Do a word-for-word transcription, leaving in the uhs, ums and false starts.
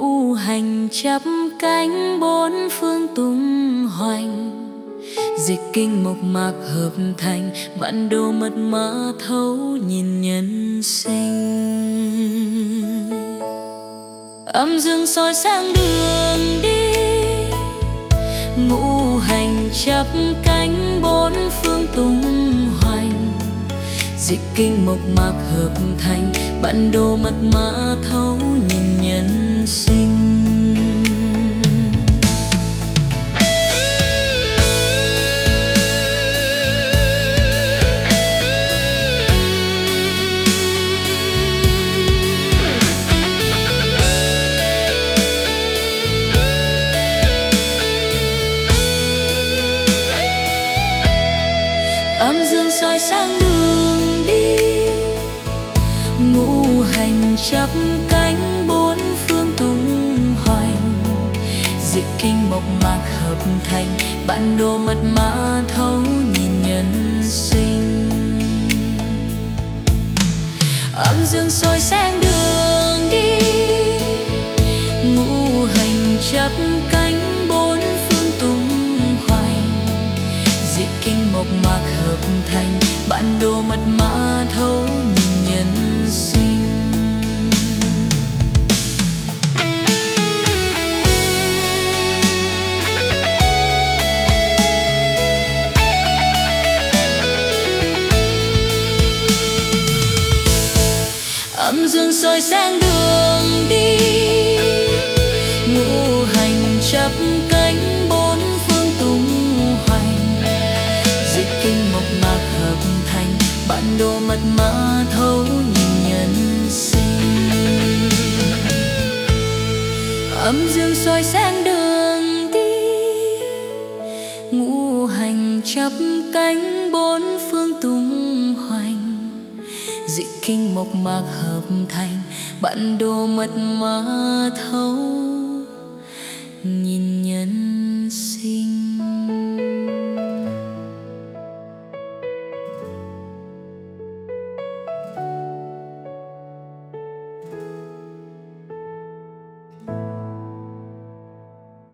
ngũ hành chắp cánh bốn phương tung hoành, dịch kinh mộc mạc hợp thành, bản đồ mật mã thấu nhìn nhân sinh. Âm dương soi sáng đường đi, ngũ hành chắp cánh bốn phương tung hoành, dịch kinh mộc mạc hợp thành, bản đồ mật mã thấu nhìn nhân sinh. Âm dương soi sáng đường đi, ngũ hành chắp cánh bốn phương tung hoành, dịch kinh mộc mạc hợp thành, bản đồ mật mã thấu nhìn nhân sinh. Âm dương soi sáng đường đi, ngũ hành chắp cánh bốn phương tung hoành, dịch kinh mộc mạc hợp thành, bản đồ mật mã thấu nhìn nhân sinh. Âm dương soi sáng đường đi, ngũ hành chắp cánh bốn phương tung hoành, dịch kinh mộc mạc hợp thành, bản đồ mật mã thấu nhìn nhân sinh. Âm dương soi sáng đường đi, ngũ hành chắp cánh bốn phương tung hoành, dịch kinh mộc mạc hợp thành, bản đồ mật mã thấu